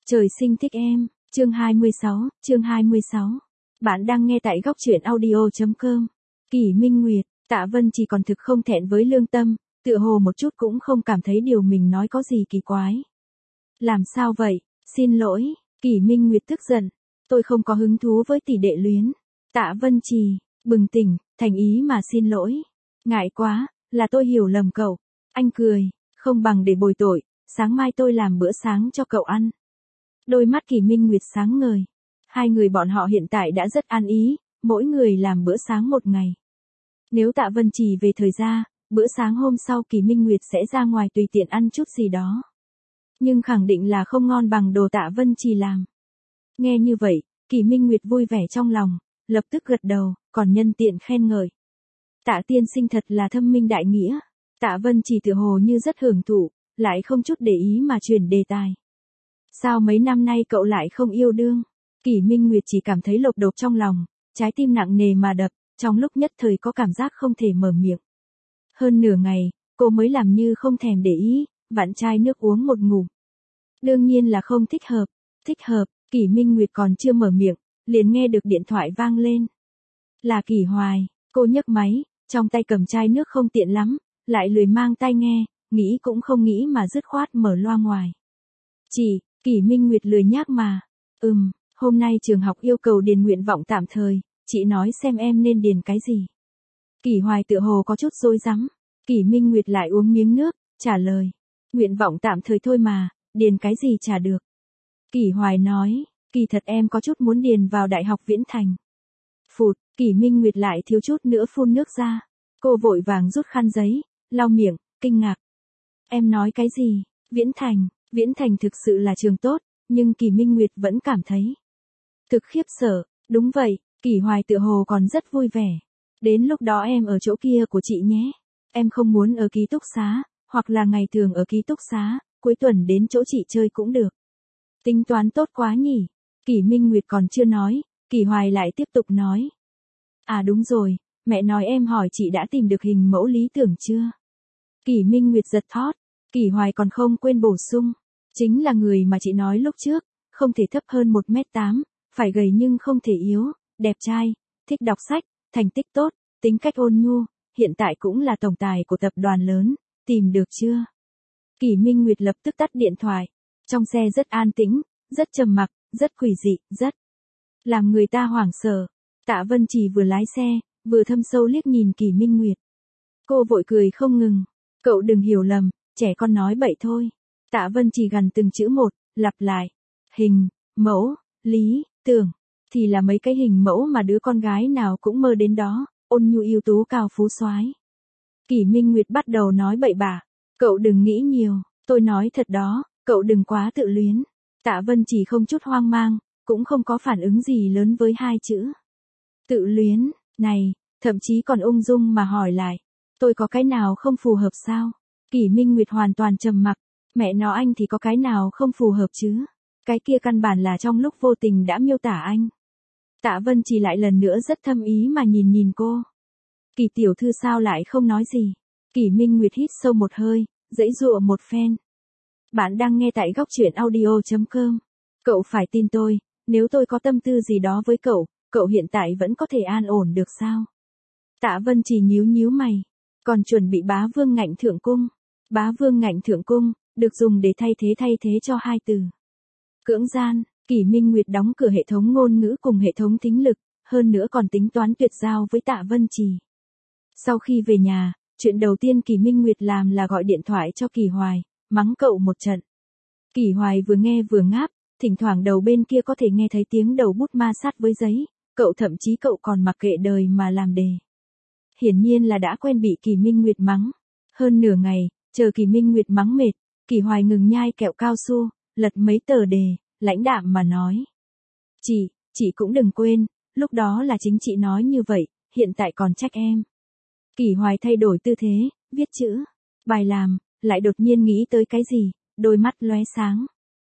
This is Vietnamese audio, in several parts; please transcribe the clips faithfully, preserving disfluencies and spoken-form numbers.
Trời sinh thích em, chương hai mươi sáu, chương hai mươi sáu. Bạn đang nghe tại góc truyện audio chấm com. Kỷ Minh Nguyệt, Tạ Vân chỉ còn thực không thẹn với lương tâm, tựa hồ một chút cũng không cảm thấy điều mình nói có gì kỳ quái. Làm sao vậy, xin lỗi, Kỷ Minh Nguyệt tức giận, tôi không có hứng thú với tỷ đệ luyến. Tạ Vân Trì, bừng tỉnh, thành ý mà xin lỗi. Ngại quá, là tôi hiểu lầm cậu. Anh cười, không bằng để bồi tội, sáng mai tôi làm bữa sáng cho cậu ăn. Đôi mắt Kỷ Minh Nguyệt sáng ngời. Hai người bọn họ hiện tại đã rất an ý, mỗi người làm bữa sáng một ngày. Nếu Tạ Vân Trì về thời ra, bữa sáng hôm sau Kỷ Minh Nguyệt sẽ ra ngoài tùy tiện ăn chút gì đó. Nhưng khẳng định là không ngon bằng đồ Tạ Vân Trì làm. Nghe như vậy, Kỷ Minh Nguyệt vui vẻ trong lòng, lập tức gật đầu, còn nhân tiện khen ngợi. Tạ tiên sinh thật là thâm minh đại nghĩa. Tạ Vân Trì tựa hồ như rất hưởng thụ, lại không chút để ý mà chuyển đề tài. Sao mấy năm nay cậu lại không yêu đương? Kỷ Minh Nguyệt chỉ cảm thấy lộc độc trong lòng, trái tim nặng nề mà đập, trong lúc nhất thời có cảm giác không thể mở miệng. Hơn nửa ngày, cô mới làm như không thèm để ý, vặn chai nước uống một ngụm. Đương nhiên là không thích hợp, thích hợp, Kỷ Minh Nguyệt còn chưa mở miệng, liền nghe được điện thoại vang lên. Là Kỷ Hoài, cô nhấc máy, trong tay cầm chai nước không tiện lắm, lại lười mang tai nghe, nghĩ cũng không nghĩ mà dứt khoát mở loa ngoài. Chị, Kỷ Minh Nguyệt lười nhác mà. Ừm, hôm nay trường học yêu cầu điền nguyện vọng tạm thời, chị nói xem em nên điền cái gì. Kỷ Hoài tựa hồ có chút rối rắm. Kỷ Minh Nguyệt lại uống miếng nước, trả lời. Nguyện vọng tạm thời thôi mà, điền cái gì chả được. Kỷ Hoài nói, kỳ thật em có chút muốn điền vào Đại học Viễn Thành. Phụt, Kỷ Minh Nguyệt lại thiếu chút nữa phun nước ra. Cô vội vàng rút khăn giấy, lau miệng, kinh ngạc. Em nói cái gì? Viễn Thành, Viễn Thành thực sự là trường tốt, nhưng Kỷ Minh Nguyệt vẫn cảm thấy thực khiếp sợ. Đúng vậy, Kỷ Hoài tựa hồ còn rất vui vẻ. Đến lúc đó em ở chỗ kia của chị nhé. Em không muốn ở ký túc xá, hoặc là ngày thường ở ký túc xá, cuối tuần đến chỗ chị chơi cũng được. Tính toán tốt quá nhỉ. Kỷ Minh Nguyệt còn chưa nói, Kỷ Hoài lại tiếp tục nói. À đúng rồi, mẹ nói em hỏi chị đã tìm được hình mẫu lý tưởng chưa? Kỷ Minh Nguyệt giật thót, Kỷ Hoài còn không quên bổ sung. Chính là người mà chị nói lúc trước, không thể thấp hơn một mét tám, phải gầy nhưng không thể yếu, đẹp trai, thích đọc sách, thành tích tốt, tính cách ôn nhu, hiện tại cũng là tổng tài của tập đoàn lớn, tìm được chưa? Kỷ Minh Nguyệt lập tức tắt điện thoại. Trong xe rất an tĩnh, rất trầm mặc, rất quỷ dị, rất làm người ta hoảng sợ. Tạ Vân Trì vừa lái xe, vừa thâm sâu liếc nhìn Kỷ Minh Nguyệt. Cô vội cười không ngừng. Cậu đừng hiểu lầm, trẻ con nói bậy thôi. Tạ Vân Trì gằn từng chữ một, lặp lại. Hình, mẫu, lý, tưởng, thì là mấy cái hình mẫu mà đứa con gái nào cũng mơ đến đó, ôn nhu ưu tú cao phú soái. Kỷ Minh Nguyệt bắt đầu nói bậy bạ. Cậu đừng nghĩ nhiều, tôi nói thật đó, cậu đừng quá tự luyến. Tạ Vân Trì không chút hoang mang, cũng không có phản ứng gì lớn với hai chữ tự luyến này, thậm chí còn ung dung mà hỏi lại. Tôi có cái nào không phù hợp sao? Kỷ Minh Nguyệt hoàn toàn trầm mặc. Mẹ nó anh thì có cái nào không phù hợp chứ? Cái kia căn bản là trong lúc vô tình đã miêu tả anh. Tạ Vân Trì lại lần nữa rất thâm ý mà nhìn nhìn cô. Kỷ tiểu thư sao lại không nói gì? Kỷ Minh Nguyệt hít sâu một hơi, giãy giụa một phen. Bạn đang nghe tại góc truyện audio chấm com. Cậu phải tin tôi, nếu tôi có tâm tư gì đó với cậu, cậu hiện tại vẫn có thể an ổn được sao? Tạ Vân Trì nhíu nhíu mày, còn chuẩn bị bá vương ngạnh thượng cung. Bá vương ngạnh thượng cung, được dùng để thay thế thay thế cho hai từ cưỡng gian. Kỷ Minh Nguyệt đóng cửa hệ thống ngôn ngữ cùng hệ thống thính lực, hơn nữa còn tính toán tuyệt giao với Tạ Vân Trì. Sau khi về nhà, chuyện đầu tiên Kỷ Minh Nguyệt làm là gọi điện thoại cho Kỷ Hoài, mắng cậu một trận. Kỷ Hoài vừa nghe vừa ngáp, thỉnh thoảng đầu bên kia có thể nghe thấy tiếng đầu bút ma sát với giấy, cậu thậm chí cậu còn mặc kệ đời mà làm đề. Hiển nhiên là đã quen bị Kỷ Minh Nguyệt mắng. Hơn nửa ngày, chờ Kỷ Minh Nguyệt mắng mệt, Kỷ Hoài ngừng nhai kẹo cao su, lật mấy tờ đề, lãnh đạm mà nói. Chị, chị cũng đừng quên, lúc đó là chính chị nói như vậy, hiện tại còn trách em. Kỷ Hoài thay đổi tư thế, viết chữ, bài làm, lại đột nhiên nghĩ tới cái gì, đôi mắt lóe sáng.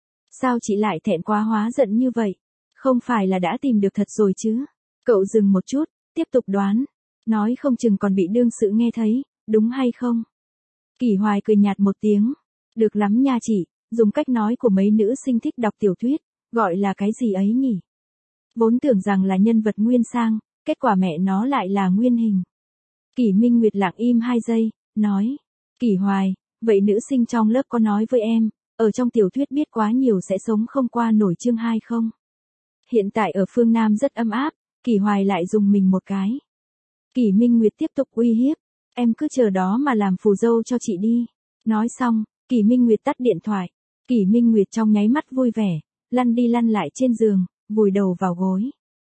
Sao chị lại thẹn quá hóa giận như vậy? Không phải là đã tìm được thật rồi chứ? Cậu dừng một chút, tiếp tục đoán. Nói không chừng còn bị đương sự nghe thấy, đúng hay không? Kỷ Hoài cười nhạt một tiếng. Được lắm nha chị, dùng cách nói của mấy nữ sinh thích đọc tiểu thuyết, gọi là cái gì ấy nhỉ? Vốn tưởng rằng là nhân vật nguyên sang, kết quả mẹ nó lại là nguyên hình. Kỷ Minh Nguyệt lặng im hai giây, nói, Kỷ Hoài, vậy nữ sinh trong lớp có nói với em, ở trong tiểu thuyết biết quá nhiều sẽ sống không qua nổi chương hai không? Hiện tại ở phương Nam rất ấm áp, Kỷ Hoài lại dùng mình một cái. Kỷ Minh Nguyệt tiếp tục uy hiếp, em cứ chờ đó mà làm phù dâu cho chị đi. Nói xong, Kỷ Minh Nguyệt tắt điện thoại. Kỷ Minh Nguyệt trong nháy mắt vui vẻ, lăn đi lăn lại trên giường, vùi đầu vào gối.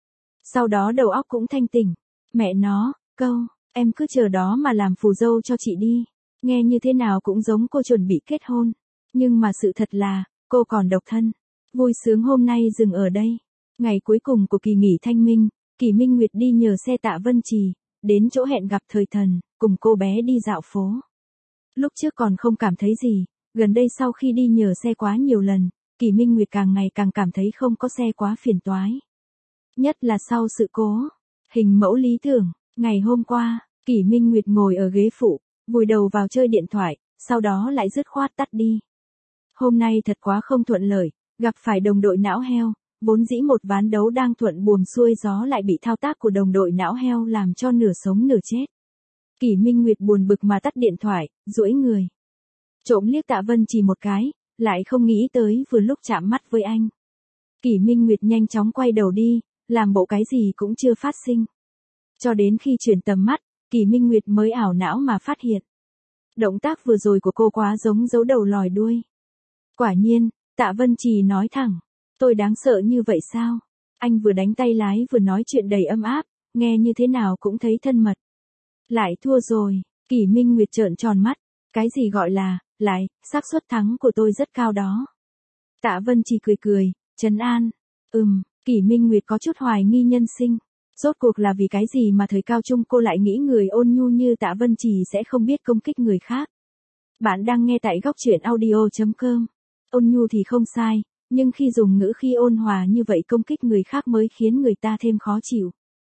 Sau đó đầu óc cũng thanh tỉnh. Mẹ nó, câu, em cứ chờ đó mà làm phù dâu cho chị đi. Nghe như thế nào cũng giống cô chuẩn bị kết hôn. Nhưng mà sự thật là, cô còn độc thân. Vui sướng hôm nay dừng ở đây. Ngày cuối cùng của kỳ nghỉ thanh minh, Kỷ Minh Nguyệt đi nhờ xe Tạ Vân Trì, đến chỗ hẹn gặp Thời Thần, cùng cô bé đi dạo phố. Lúc trước còn không cảm thấy gì, gần đây sau khi đi nhờ xe quá nhiều lần, Kỷ Minh Nguyệt càng ngày càng cảm thấy không có xe quá phiền toái. Nhất là sau sự cố. Hình mẫu lý tưởng, ngày hôm qua, Kỷ Minh Nguyệt ngồi ở ghế phụ, vùi đầu vào chơi điện thoại, sau đó lại dứt khoát tắt đi. Hôm nay thật quá không thuận lợi, gặp phải đồng đội não heo, vốn dĩ một ván đấu đang thuận buồm xuôi gió lại bị thao tác của đồng đội não heo làm cho nửa sống nửa chết. Kỷ Minh Nguyệt buồn bực mà tắt điện thoại, duỗi người. Trộm liếc Tạ Vân Trì một cái, lại không nghĩ tới vừa lúc chạm mắt với anh. Kỷ Minh Nguyệt nhanh chóng quay đầu đi, làm bộ cái gì cũng chưa phát sinh. Cho đến khi chuyển tầm mắt, Kỷ Minh Nguyệt mới ảo não mà phát hiện. Động tác vừa rồi của cô quá giống giấu đầu lòi đuôi. Quả nhiên, Tạ Vân Trì nói thẳng, tôi đáng sợ như vậy sao? Anh vừa đánh tay lái vừa nói chuyện đầy ấm áp, nghe như thế nào cũng thấy thân mật. Lại thua rồi, Kỷ Minh Nguyệt trợn tròn mắt, cái gì gọi là, lại, xác suất thắng của tôi rất cao đó. Tạ Vân Trì cười cười, trấn an, ừm, Kỷ Minh Nguyệt có chút hoài nghi nhân sinh. Rốt cuộc là vì cái gì mà thời cao trung cô lại nghĩ người ôn nhu như Tạ Vân Trì sẽ không biết công kích người khác. Bạn đang nghe tại góc truyện audio chấm com. Ôn nhu thì không sai, nhưng khi dùng ngữ khi ôn hòa như vậy công kích người khác mới khiến người ta thêm khó chịu.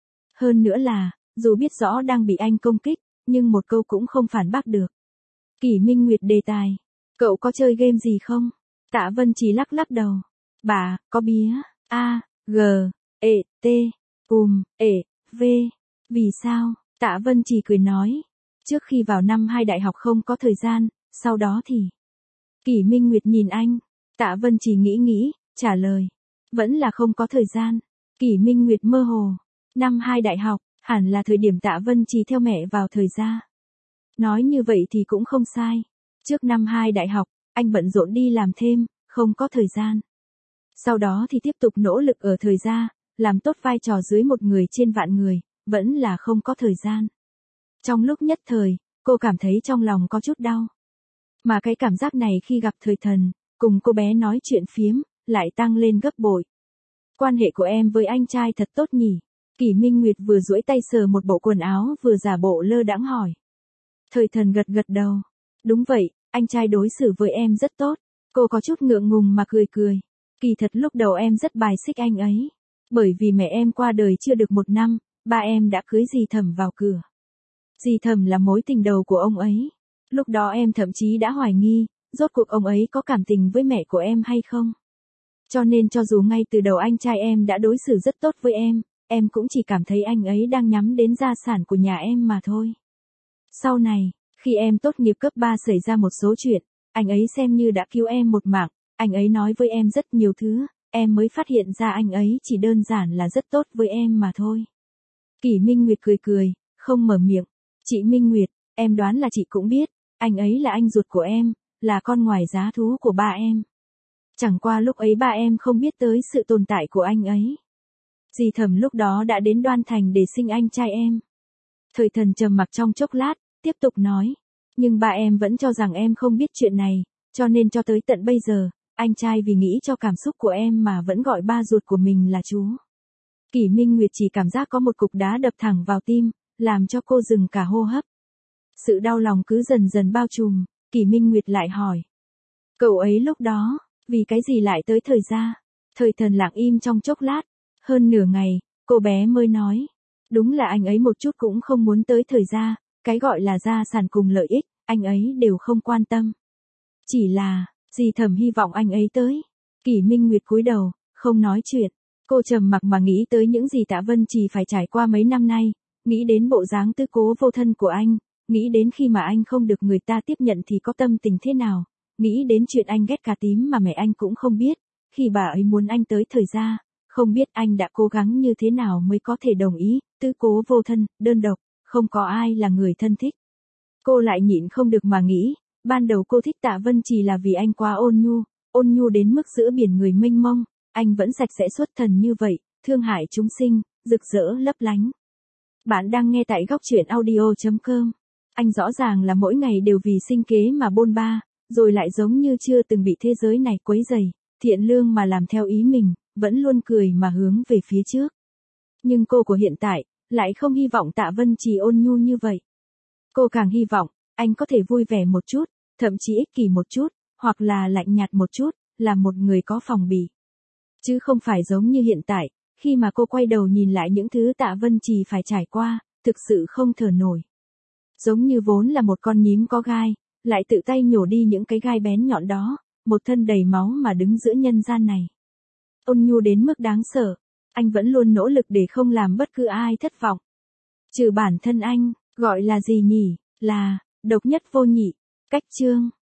Hơn nữa là, dù biết rõ đang bị anh công kích, nhưng một câu cũng không phản bác được. Kỷ Minh Nguyệt đề tài, cậu có chơi game gì không? Tạ Vân Trì lắc lắc đầu. Bà, có bía, A, G, E, T, Ùm, E, V. Vì sao? Tạ Vân Trì cười nói. Trước khi vào năm hai đại học không có thời gian, sau đó thì... Kỷ Minh Nguyệt nhìn anh. Tạ Vân Trì nghĩ nghĩ, trả lời. Vẫn là không có thời gian. Kỷ Minh Nguyệt mơ hồ. Năm hai đại học, hẳn là thời điểm Tạ Vân Trì theo mẹ vào thời gia. Nói như vậy thì cũng không sai. Trước năm hai đại học, anh bận rộn đi làm thêm, không có thời gian. Sau đó thì tiếp tục nỗ lực ở thời gia, làm tốt vai trò dưới một người trên vạn người, vẫn là không có thời gian. Trong lúc nhất thời, cô cảm thấy trong lòng có chút đau. Mà cái cảm giác này khi gặp Thời Thần, cùng cô bé nói chuyện phiếm, lại tăng lên gấp bội. Quan hệ của em với anh trai thật tốt nhỉ? Kỷ Minh Nguyệt vừa duỗi tay sờ một bộ quần áo vừa giả bộ lơ đãng hỏi. Thời Thần gật gật đầu. Đúng vậy, anh trai đối xử với em rất tốt. Cô có chút ngượng ngùng mà cười cười. Kỳ thật lúc đầu em rất bài xích anh ấy. Bởi vì mẹ em qua đời chưa được một năm, ba em đã cưới dì Thẩm vào cửa. Dì Thẩm là mối tình đầu của ông ấy. Lúc đó em thậm chí đã hoài nghi, rốt cuộc ông ấy có cảm tình với mẹ của em hay không. Cho nên cho dù ngay từ đầu anh trai em đã đối xử rất tốt với em, em cũng chỉ cảm thấy anh ấy đang nhắm đến gia sản của nhà em mà thôi. Sau này, khi em tốt nghiệp cấp ba xảy ra một số chuyện, anh ấy xem như đã cứu em một mạng, anh ấy nói với em rất nhiều thứ, em mới phát hiện ra anh ấy chỉ đơn giản là rất tốt với em mà thôi. Kỷ Minh Nguyệt cười cười, không mở miệng. Chị Minh Nguyệt, em đoán là chị cũng biết, anh ấy là anh ruột của em, là con ngoài giá thú của ba em. Chẳng qua lúc ấy ba em không biết tới sự tồn tại của anh ấy. Dì Thẩm lúc đó đã đến Đoan Thành để sinh anh trai em. Thời Thần trầm mặc trong chốc lát, tiếp tục nói. Nhưng ba em vẫn cho rằng em không biết chuyện này, cho nên cho tới tận bây giờ, anh trai vì nghĩ cho cảm xúc của em mà vẫn gọi ba ruột của mình là chú. Kỷ Minh Nguyệt chỉ cảm giác có một cục đá đập thẳng vào tim, làm cho cô dừng cả hô hấp. Sự đau lòng cứ dần dần bao trùm, Kỷ Minh Nguyệt lại hỏi. Cậu ấy lúc đó, vì cái gì lại tới thời gia? Thời Thần lặng im trong chốc lát, hơn nửa ngày, cô bé mới nói. Đúng là anh ấy một chút cũng không muốn tới thời gia, cái gọi là gia sản cùng lợi ích, anh ấy đều không quan tâm. Chỉ là, Dì thầm hy vọng anh ấy tới. Kỷ Minh Nguyệt cúi đầu, không nói chuyện. Cô trầm mặc mà nghĩ tới những gì Tạ Vân Trì phải trải qua mấy năm nay, nghĩ đến bộ dáng tứ cố vô thân của anh, nghĩ đến khi mà anh không được người ta tiếp nhận thì có tâm tình thế nào, nghĩ đến chuyện anh ghét cà tím mà mẹ anh cũng không biết, khi bà ấy muốn anh tới thời gia, không biết anh đã cố gắng như thế nào mới có thể đồng ý, tứ cố vô thân, đơn độc, không có ai là người thân thích. Cô lại nhịn không được mà nghĩ, ban đầu cô thích Tạ Vân Trì là vì anh quá ôn nhu, ôn nhu đến mức giữa biển người mênh mông, anh vẫn sạch sẽ xuất thần như vậy, thương hại chúng sinh, rực rỡ lấp lánh. Bạn đang nghe tại góc truyện audio chấm com. Anh rõ ràng là mỗi ngày đều vì sinh kế mà bôn ba, rồi lại giống như chưa từng bị thế giới này quấy rầy, thiện lương mà làm theo ý mình, vẫn luôn cười mà hướng về phía trước. Nhưng cô của hiện tại, lại không hy vọng Tạ Vân Trì ôn nhu như vậy. Cô càng hy vọng, anh có thể vui vẻ một chút, thậm chí ích kỷ một chút, hoặc là lạnh nhạt một chút, là một người có phòng bị. Chứ không phải giống như hiện tại, khi mà cô quay đầu nhìn lại những thứ Tạ Vân Trì phải trải qua, thực sự không thở nổi. Giống như vốn là một con nhím có gai, lại tự tay nhổ đi những cái gai bén nhọn đó, một thân đầy máu mà đứng giữa nhân gian này. Ôn nhu đến mức đáng sợ, anh vẫn luôn nỗ lực để không làm bất cứ ai thất vọng. Trừ bản thân anh, gọi là gì nhỉ, là, độc nhất vô nhị, cách chương.